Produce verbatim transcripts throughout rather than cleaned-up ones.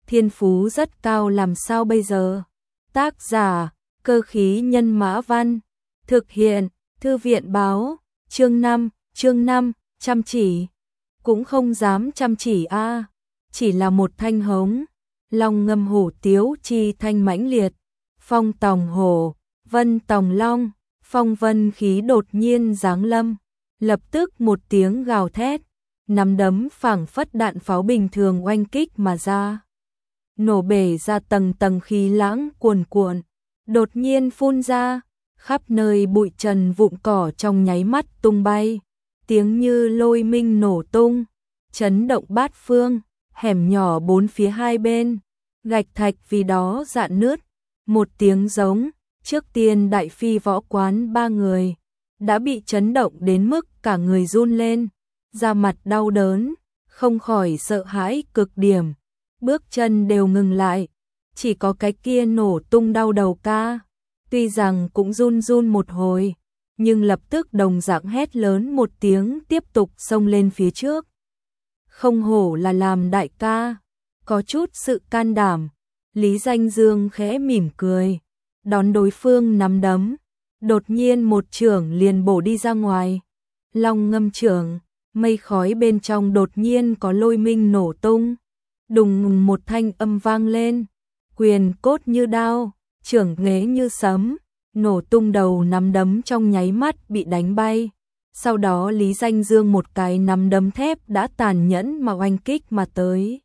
thiên phú rất cao làm sao bây giờ? Tác giả, Cơ khí nhân mã văn. Thực hiện, Thư viện báo. Chương năm, chương năm, chăm chỉ. Cũng không dám chăm chỉ a, chỉ là một thanh hống. Long ngâm hổ tiếu chi thanh mãnh liệt. Phong tòng hổ, vân tòng long, phong vân khí đột nhiên giáng lâm. Lập tức một tiếng gào thét, nắm đấm phảng phất đạn pháo bình thường oanh kích mà ra. Nổ bể ra tầng tầng khí lãng cuồn cuộn, đột nhiên phun ra, khắp nơi bụi trần vụn cỏ trong nháy mắt tung bay, tiếng như lôi minh nổ tung, chấn động bát phương, hẻm nhỏ bốn phía hai bên, gạch thạch vì đó rạn nứt, một tiếng giống, trước tiên đại phi võ quán ba người, đã bị chấn động đến mức cả người run lên, da mặt đau đớn, không khỏi sợ hãi cực điểm, bước chân đều ngừng lại, chỉ có cái kia nổ tung đau đầu ca, tuy rằng cũng run run một hồi, nhưng lập tức đồng dạng hét lớn một tiếng tiếp tục xông lên phía trước. Không hổ là làm đại ca, có chút sự can đảm, Lý Danh Dương khẽ mỉm cười, đón đối phương nắm đấm, đột nhiên một chưởng liền bổ đi ra ngoài. Long ngâm chưởng, mây khói bên trong đột nhiên có lôi minh nổ tung, đùng một thanh âm vang lên, quyền cốt như đao, chưởng nghế như sấm, nổ tung đầu nắm đấm trong nháy mắt bị đánh bay. Sau đó Lý Danh Dương một cái nắm đấm thép đã tàn nhẫn mà oanh kích mà tới.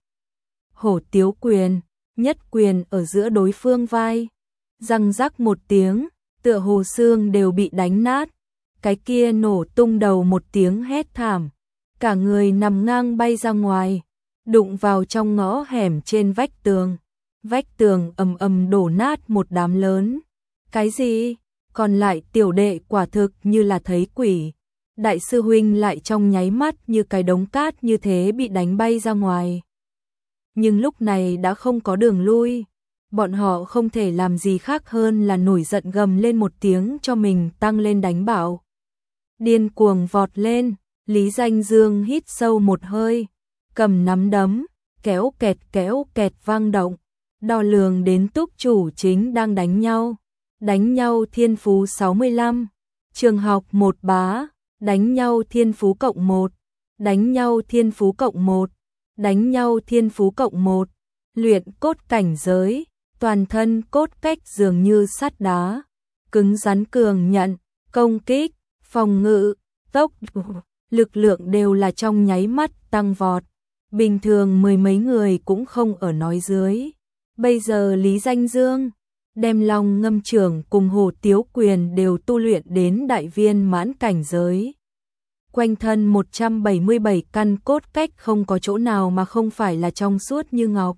Hổ tiếu quyền, nhất quyền ở giữa đối phương vai, răng rắc một tiếng, tựa hồ xương đều bị đánh nát, cái kia nổ tung đầu một tiếng hét thảm, cả người nằm ngang bay ra ngoài, đụng vào trong ngõ hẻm trên vách tường, vách tường ầm ầm đổ nát một đám lớn. Cái gì? Còn lại tiểu đệ quả thực như là thấy quỷ, đại sư huynh lại trong nháy mắt như cái đống cát như thế bị đánh bay ra ngoài. Nhưng lúc này đã không có đường lui, bọn họ không thể làm gì khác hơn là nổi giận gầm lên một tiếng cho mình tăng lên đánh bảo. Điên cuồng vọt lên, Lý Danh Dương hít sâu một hơi, cầm nắm đấm, kéo kẹt kéo kẹt vang động, đo lường đến túc chủ chính đang đánh nhau. Đánh nhau thiên phú sáu mươi lăm, trường học một bá, đánh nhau thiên phú cộng một, đánh nhau thiên phú cộng một, đánh nhau thiên phú cộng một, luyện cốt cảnh giới, toàn thân cốt cách dường như sắt đá, cứng rắn cường nhận, công kích, phòng ngự, tốc độ, lực lượng đều là trong nháy mắt tăng vọt, bình thường mười mấy người cũng không ở nói dưới. Bây giờ Lý Danh Dương đem Long ngâm chưởng cùng hổ tiếu quyền đều tu luyện đến đại viên mãn cảnh giới. Quanh thân một trăm bảy mươi bảy căn cốt cách không có chỗ nào mà không phải là trong suốt như ngọc,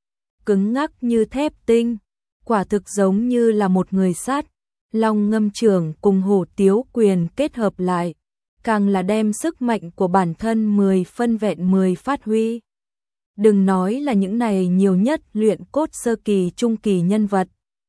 cứng ngắc như thép tinh, quả thực giống như là một người sắt. Long ngâm chưởng cùng hổ tiếu quyền kết hợp lại, càng là đem sức mạnh của bản thân mười phân vẹn mười phát huy. Đừng nói là những này nhiều nhất luyện cốt sơ kỳ trung kỳ nhân vật,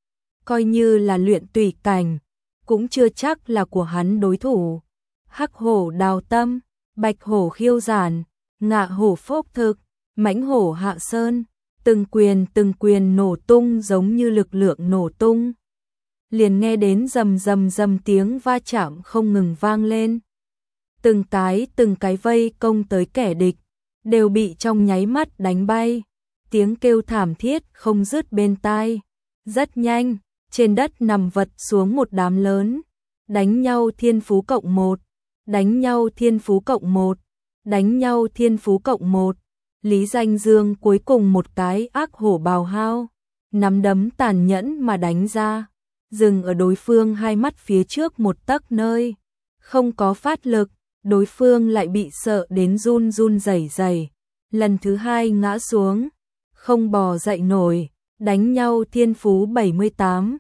coi như là luyện tùy cảnh, cũng chưa chắc là của hắn đối thủ. Hắc hổ đào tâm, bạch hổ khiêu giản, ngạ hổ phốc thực, mãnh hổ hạ sơn, từng quyền từng quyền nổ tung giống như lực lượng nổ tung. Liền nghe đến rầm rầm rầm tiếng va chạm không ngừng vang lên. Từng cái từng cái vây công tới kẻ địch, đều bị trong nháy mắt đánh bay, tiếng kêu thảm thiết không dứt bên tai. Rất nhanh, trên đất nằm vật xuống một đám lớn, đánh nhau thiên phú cộng một, đánh nhau thiên phú cộng một, đánh nhau thiên phú cộng một. Lý Danh Dương cuối cùng một cái ác hổ bào hao, nắm đấm tàn nhẫn mà đánh ra, dừng ở đối phương hai mắt phía trước một tấc nơi, không có phát lực, đối phương lại bị sợ đến run run rẩy rẩy, lần thứ hai ngã xuống, không bò dậy nổi. Đánh nhau thiên phú bảy mươi tám,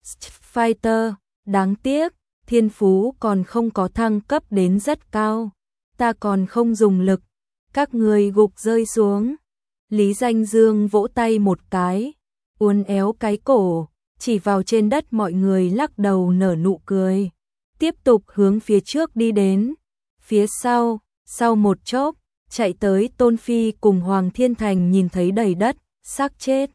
Fighter, đáng tiếc, thiên phú còn không có thăng cấp đến rất cao, ta còn không dùng lực, các người gục rơi xuống. Lý Danh Dương vỗ tay một cái, uốn éo cái cổ, chỉ vào trên đất mọi người lắc đầu nở nụ cười, tiếp tục hướng phía trước đi đến. Phía sau, sau một chốc, chạy tới Tôn Phi cùng Hoàng Thiên Thành nhìn thấy đầy đất xác chết.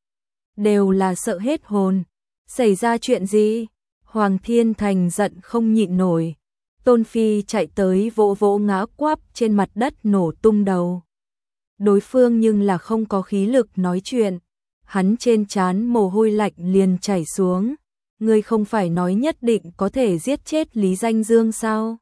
Đều là sợ hết hồn. Xảy ra chuyện gì? Hoàng Thiên Thành giận không nhịn nổi. Tôn Phi chạy tới vỗ vỗ ngã quắp trên mặt đất nổ tung đầu. Đối phương nhưng là không có khí lực nói chuyện. Hắn trên trán mồ hôi lạnh liền chảy xuống. Ngươi không phải nói nhất định có thể giết chết Lý Danh Dương sao?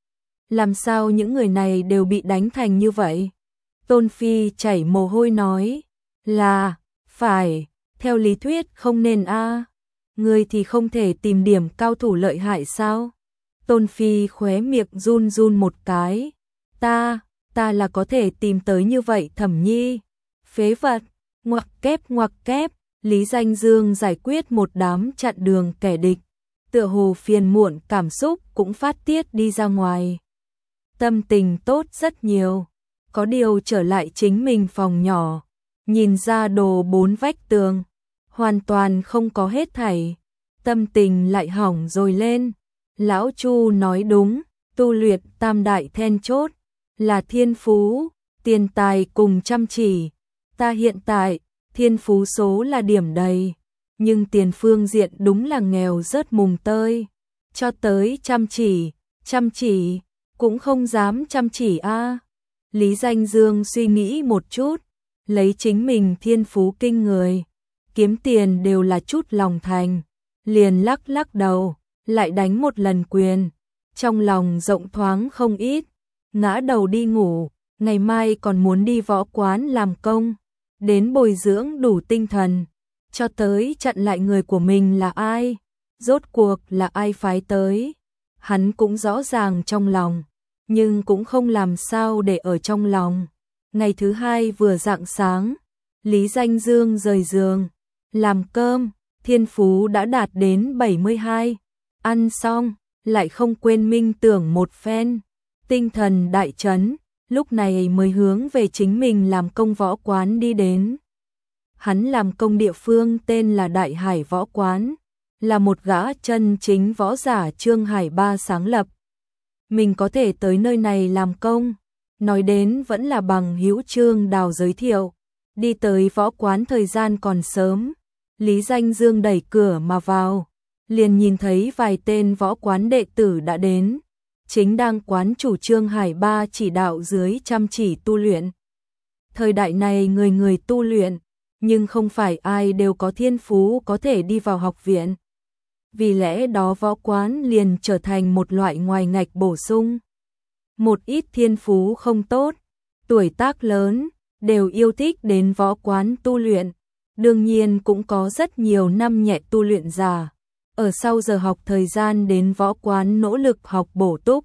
Làm sao những người này đều bị đánh thành như vậy? Tôn Phi chảy mồ hôi nói. Là, phải, theo lý thuyết không nên a. Ngươi thì không thể tìm điểm cao thủ lợi hại sao? Tôn Phi khóe miệng run run một cái. Ta, ta là có thể tìm tới như vậy Thẩm Nhi. Phế vật, ngoặc kép ngoặc kép, Lý Danh Dương giải quyết một đám chặn đường kẻ địch. Tựa hồ phiền muộn cảm xúc cũng phát tiết đi ra ngoài. Tâm tình tốt rất nhiều. Có điều trở lại chính mình phòng nhỏ. Nhìn ra đồ bốn vách tường. Hoàn toàn không có hết thảy. Tâm tình lại hỏng rồi lên. Lão Chu nói đúng, tu luyện tam đại then chốt, là thiên phú, tiền tài cùng chăm chỉ. Ta hiện tại, thiên phú số là điểm đầy, nhưng tiền phương diện đúng là nghèo rớt mùng tơi. Cho tới chăm chỉ, chăm chỉ, cũng không dám chăm chỉ a. Lý Danh Dương suy nghĩ một chút, lấy chính mình thiên phú kinh người, kiếm tiền đều là chút lòng thành, liền lắc lắc đầu. Lại đánh một lần quyền, trong lòng rộng thoáng không ít, ngã đầu đi ngủ, ngày mai còn muốn đi võ quán làm công, đến bồi dưỡng đủ tinh thần, cho tới chặn lại người của mình là ai, rốt cuộc là ai phái tới, hắn cũng rõ ràng trong lòng, nhưng cũng không làm sao để ở trong lòng. Ngày thứ hai vừa rạng sáng, Lý Danh Dương rời giường, làm cơm, thiên phú đã đạt đến bảy mươi hai. Ăn xong, lại không quên minh tưởng một phen, tinh thần đại chấn, lúc này mới hướng về chính mình làm công võ quán đi đến. Hắn làm công địa phương tên là Đại Hải Võ Quán, là một gã chân chính võ giả Trương Hải Ba sáng lập. Mình có thể tới nơi này làm công, nói đến vẫn là bằng hữu Trương Đào giới thiệu, đi tới võ quán thời gian còn sớm, Lý Danh Dương đẩy cửa mà vào. Liền nhìn thấy vài tên võ quán đệ tử đã đến, chính đang quán chủ Trương Hải Ba chỉ đạo dưới chăm chỉ tu luyện. Thời đại này người người tu luyện, nhưng không phải ai đều có thiên phú có thể đi vào học viện. Vì lẽ đó võ quán liền trở thành một loại ngoài ngạch bổ sung. Một ít thiên phú không tốt, tuổi tác lớn, đều yêu thích đến võ quán tu luyện. Đương nhiên cũng có rất nhiều năm nhẹ tu luyện già. Ở sau giờ học thời gian đến võ quán nỗ lực học bổ túc.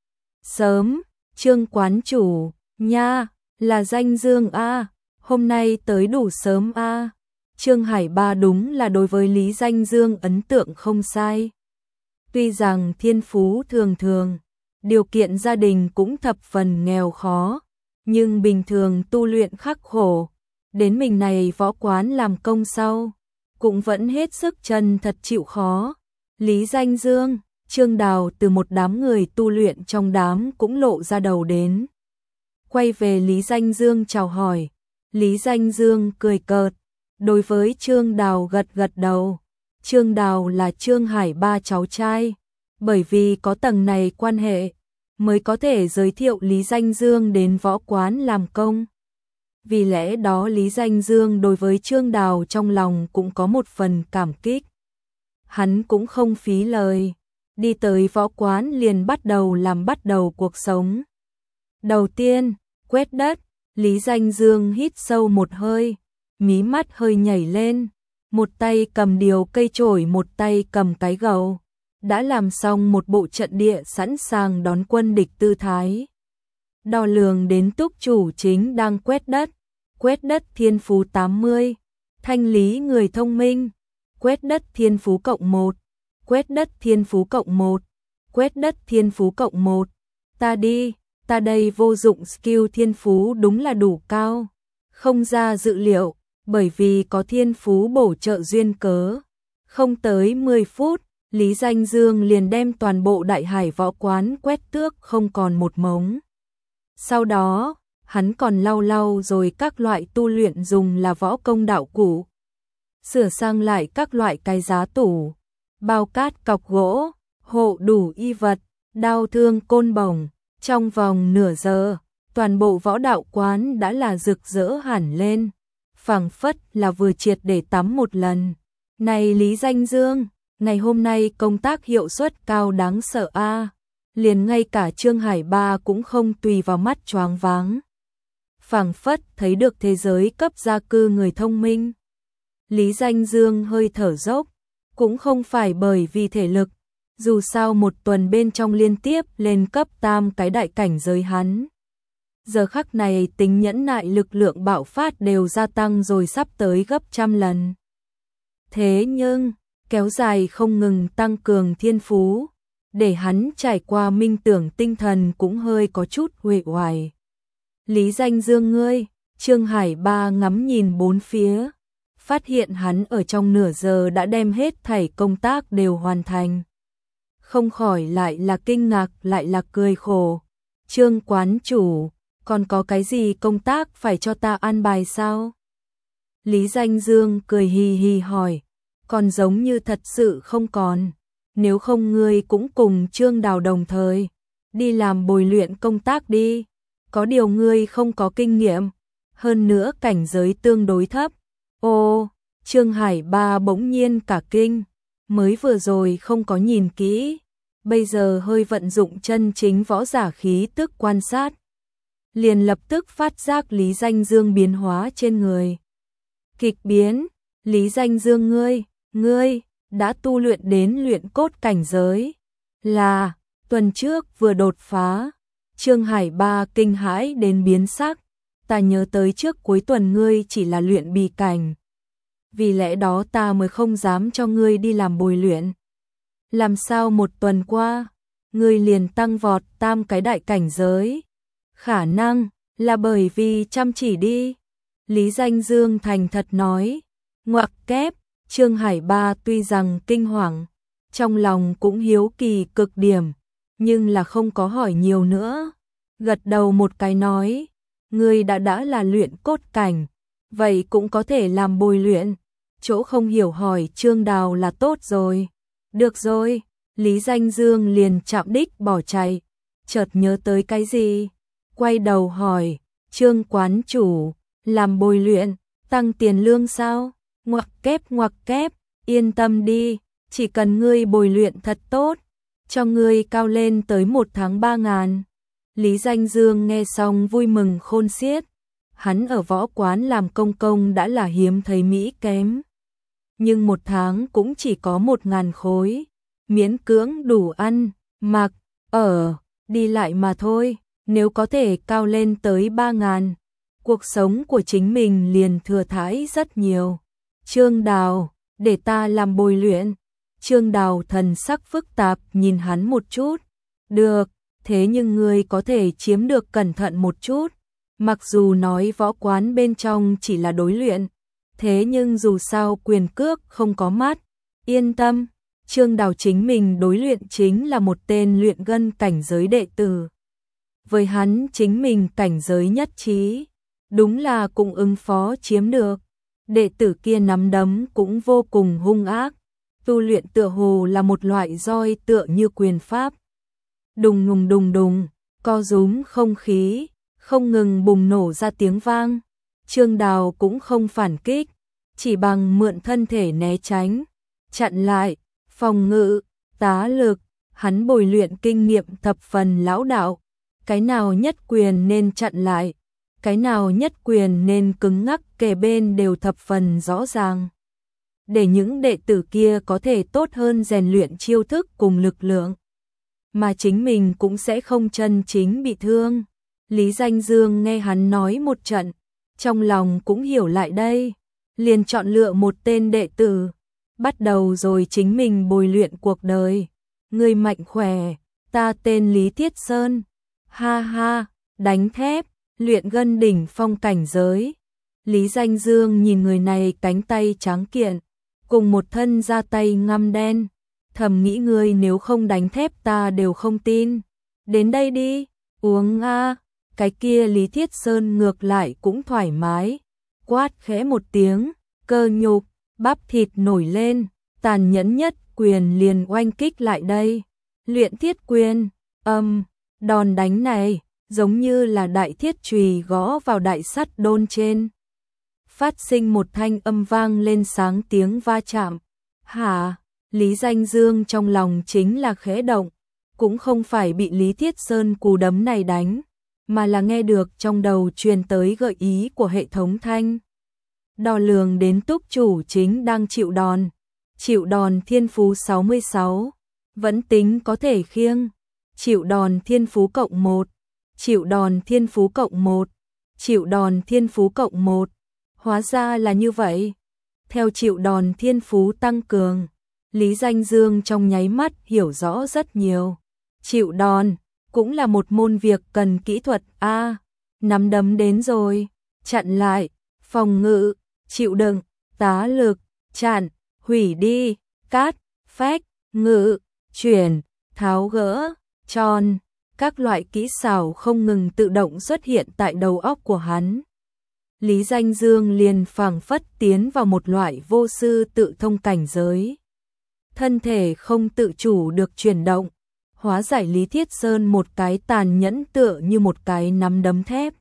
Sớm, Trương quán chủ, nha, là Danh Dương a, hôm nay tới đủ sớm a. Trương Hải Ba đúng là đối với Lý Danh Dương ấn tượng không sai. Tuy rằng thiên phú thường thường, điều kiện gia đình cũng thập phần nghèo khó, nhưng bình thường tu luyện khắc khổ, đến mình này võ quán làm công sau. Cũng vẫn hết sức chân thật chịu khó. Lý Danh Dương, Trương Đào từ một đám người tu luyện trong đám cũng lộ ra đầu đến. Quay về Lý Danh Dương chào hỏi. Lý Danh Dương cười cợt, đối với Trương Đào gật gật đầu. Trương Đào là Trương Hải Ba cháu trai, bởi vì có tầng này quan hệ, mới có thể giới thiệu Lý Danh Dương đến võ quán làm công. Vì lẽ đó Lý Danh Dương đối với Trương Đào trong lòng cũng có một phần cảm kích. Hắn cũng không phí lời, đi tới võ quán liền bắt đầu làm bắt đầu cuộc sống. Đầu tiên, quét đất, Lý Danh Dương hít sâu một hơi, mí mắt hơi nhảy lên, một tay cầm điều cây chổi một tay cầm cái gầu, đã làm xong một bộ trận địa sẵn sàng đón quân địch tư thái. Đo lường đến túc chủ chính đang quét đất. Quét đất thiên phú tám mươi, thanh lý người thông minh, quét đất thiên phú cộng một, quét đất thiên phú cộng một, quét đất thiên phú cộng một, ta đi, ta đây vô dụng skill thiên phú đúng là đủ cao, không ra dự liệu, bởi vì có thiên phú bổ trợ duyên cớ. Không tới mười phút, Lý Danh Dương liền đem toàn bộ Đại Hải Võ Quán quét tước không còn một mống. Sau đó, hắn còn lau lau rồi các loại tu luyện dùng là võ công đạo cụ. Sửa sang lại các loại cái giá tủ, bao cát cọc gỗ, hộ đủ y vật, đao thương côn bổng. Trong vòng nửa giờ, toàn bộ võ đạo quán đã là rực rỡ hẳn lên, phảng phất là vừa triệt để tắm một lần. Này Lý Danh Dương, ngày hôm nay công tác hiệu suất cao đáng sợ a. À. Liền ngay cả Trương Hải Ba cũng không tùy vào mắt choáng váng. Phảng phất thấy được thế giới cấp gia cư người thông minh. Lý Danh Dương hơi thở dốc, cũng không phải bởi vì thể lực, dù sao một tuần bên trong liên tiếp lên cấp tam cái đại cảnh giới hắn. Giờ khắc này tính nhẫn nại lực lượng bạo phát đều gia tăng rồi sắp tới gấp trăm lần. Thế nhưng, kéo dài không ngừng tăng cường thiên phú, để hắn trải qua minh tưởng tinh thần cũng hơi có chút uể oải. Lý Danh Dương ngươi, Trương Hải Ba ngắm nhìn bốn phía, phát hiện hắn ở trong nửa giờ đã đem hết thảy công tác đều hoàn thành. Không khỏi lại là kinh ngạc lại là cười khổ. Trương quán chủ, còn có cái gì công tác phải cho ta an bài sao? Lý Danh Dương cười hì hì hỏi, còn giống như thật sự không còn. Nếu không ngươi cũng cùng Trương Đào đồng thời, đi làm bồi luyện công tác đi. Có điều ngươi không có kinh nghiệm, hơn nữa cảnh giới tương đối thấp. Ô, Trương Hải Ba bỗng nhiên cả kinh, mới vừa rồi không có nhìn kỹ, bây giờ hơi vận dụng chân chính võ giả khí tức quan sát. Liền lập tức phát giác Lý Danh Dương biến hóa trên người. Kịch biến, Lý Danh Dương ngươi, ngươi, đã tu luyện đến luyện cốt cảnh giới. Là, tuần trước vừa đột phá. Trương Hải Ba kinh hãi đến biến sắc, ta nhớ tới trước cuối tuần ngươi chỉ là luyện bì cảnh. Vì lẽ đó ta mới không dám cho ngươi đi làm bồi luyện. Làm sao một tuần qua, ngươi liền tăng vọt tam cái đại cảnh giới? Khả năng là bởi vì chăm chỉ đi. Lý Danh Dương thành thật nói. Ngoặc kép, Trương Hải Ba tuy rằng kinh hoàng, trong lòng cũng hiếu kỳ cực điểm, nhưng là không có hỏi nhiều nữa. Gật đầu một cái nói, ngươi đã đã là luyện cốt cảnh, vậy cũng có thể làm bồi luyện. Chỗ không hiểu hỏi Trương Đào là tốt rồi. Được rồi, Lý Danh Dương liền chạm đích bỏ chạy, chợt nhớ tới cái gì, quay đầu hỏi, Trương quán chủ, làm bồi luyện, tăng tiền lương sao? Ngoặc kép ngoặc kép, yên tâm đi, chỉ cần ngươi bồi luyện thật tốt, cho ngươi cao lên tới một tháng ba ngàn. Lý Danh Dương nghe xong vui mừng khôn xiết, hắn ở võ quán làm công công đã là hiếm thấy mỹ kém. Nhưng một tháng cũng chỉ có một ngàn khối, miễn cưỡng đủ ăn, mặc, ở, đi lại mà thôi, nếu có thể cao lên tới ba ngàn, cuộc sống của chính mình liền thừa thãi rất nhiều. Trương Đào, để ta làm bồi luyện. Trương Đào thần sắc phức tạp nhìn hắn một chút. Được, thế nhưng ngươi có thể chiếm được cẩn thận một chút. Mặc dù nói võ quán bên trong chỉ là đối luyện, thế nhưng dù sao quyền cước không có mắt. Yên tâm, Trương Đào chính mình đối luyện chính là một tên luyện gân cảnh giới đệ tử. Với hắn chính mình cảnh giới nhất trí, đúng là cũng ứng phó chiếm được. Đệ tử kia nắm đấm cũng vô cùng hung ác, tu luyện tựa hồ là một loại roi tựa như quyền pháp. Đùng đùng đùng đùng, co rúm không khí, không ngừng bùng nổ ra tiếng vang. Trương Đào cũng không phản kích, chỉ bằng mượn thân thể né tránh, chặn lại, phòng ngự, tá lực, hắn bồi luyện kinh nghiệm thập phần lão đạo, cái nào nhất quyền nên chặn lại, cái nào nhất quyền nên cứng ngắc kề bên đều thập phần rõ ràng. Để những đệ tử kia có thể tốt hơn rèn luyện chiêu thức cùng lực lượng, mà chính mình cũng sẽ không chân chính bị thương. Lý Danh Dương nghe hắn nói một trận, trong lòng cũng hiểu lại đây, liền chọn lựa một tên đệ tử, bắt đầu rồi chính mình bồi luyện cuộc đời. Người mạnh khỏe, ta tên Lý Thiết Sơn. Ha ha, đánh thép, luyện gân đỉnh phong cảnh giới. Lý Danh Dương nhìn người này cánh tay trắng kiện, cùng một thân da tay ngăm đen, thầm nghĩ ngươi nếu không đánh thép ta đều không tin. Đến đây đi, uống a. cái kia Lý Thiết Sơn ngược lại cũng thoải mái, quát khẽ một tiếng, cơ nhục, bắp thịt nổi lên, tàn nhẫn nhất quyền liền oanh kích lại đây. Luyện thiết quyền, âm, đòn đánh này, giống như là đại thiết chùy gõ vào đại sắt đôn trên. Phát sinh một thanh âm vang lên sáng tiếng va chạm. Hả? Lý Danh Dương trong lòng chính là khẽ động, cũng không phải bị Lý Thiết Sơn cú đấm này đánh, mà là nghe được trong đầu truyền tới gợi ý của hệ thống thanh. Đo lường đến túc chủ chính đang chịu đòn. Chịu đòn thiên phú sáu mươi sáu, vẫn tính có thể khiêng. Chịu đòn thiên phú cộng một, chịu đòn thiên phú cộng một, chịu đòn thiên phú cộng một. Hóa ra là như vậy. Theo chịu đòn thiên phú tăng cường, Lý Danh Dương trong nháy mắt hiểu rõ rất nhiều. Chịu đòn cũng là một môn việc cần kỹ thuật a. À, nắm đấm đến rồi, chặn lại, phòng ngự, chịu đựng, tá lực, chặn, hủy đi, cát, phách, ngự, chuyển, tháo gỡ, tròn, các loại kỹ xảo không ngừng tự động xuất hiện tại đầu óc của hắn. Lý Danh Dương liền phảng phất tiến vào một loại vô sư tự thông cảnh giới. Thân thể không tự chủ được chuyển động, hóa giải Lý Thiết Sơn một cái tàn nhẫn tựa như một cái nắm đấm thép.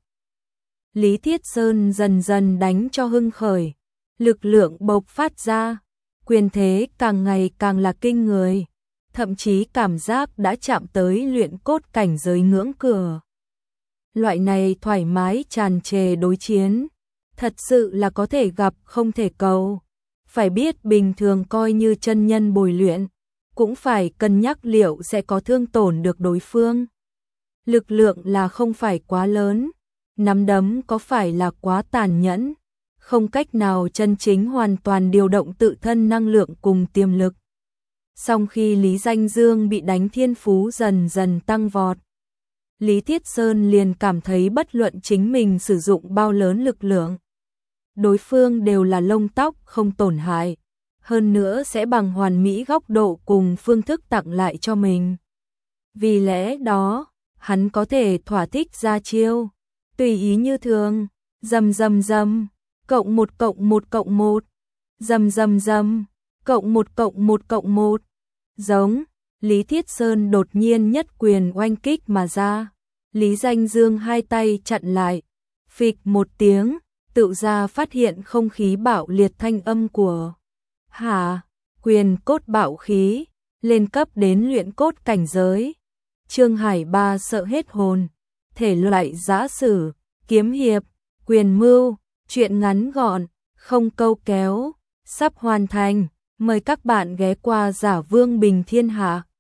Lý Thiết Sơn dần dần đánh cho hưng khởi, lực lượng bộc phát ra, quyền thế càng ngày càng là kinh người, thậm chí cảm giác đã chạm tới luyện cốt cảnh giới ngưỡng cửa. Loại này thoải mái tràn trề đối chiến, thật sự là có thể gặp không thể cầu. Phải biết bình thường coi như chân nhân bồi luyện, cũng phải cân nhắc liệu sẽ có thương tổn được đối phương. Lực lượng là không phải quá lớn, nắm đấm có phải là quá tàn nhẫn, không cách nào chân chính hoàn toàn điều động tự thân năng lượng cùng tiềm lực. Song khi Lý Danh Dương bị đánh thiên phú dần dần tăng vọt, Lý Thiết Sơn liền cảm thấy bất luận chính mình sử dụng bao lớn lực lượng, đối phương đều là lông tóc không tổn hại, hơn nữa sẽ bằng hoàn mỹ góc độ cùng phương thức tặng lại cho mình. Vì lẽ đó, hắn có thể thỏa thích ra chiêu, tùy ý như thường, dầm dầm dầm, cộng một cộng một cộng một, dầm dầm dầm, cộng một cộng một cộng một. Giống, Lý Thiết Sơn đột nhiên nhất quyền oanh kích mà ra, Lý Danh Dương hai tay chặn lại, phịch một tiếng, tự ra phát hiện không khí bạo liệt thanh âm của hả, quyền cốt bạo khí, lên cấp đến luyện cốt cảnh giới. Trương Hải Ba sợ hết hồn, thể loại giã sử, kiếm hiệp, quyền mưu, truyện ngắn gọn, không câu kéo, sắp hoàn thành, mời các bạn ghé qua Giả Vương Bình Thiên Hạ.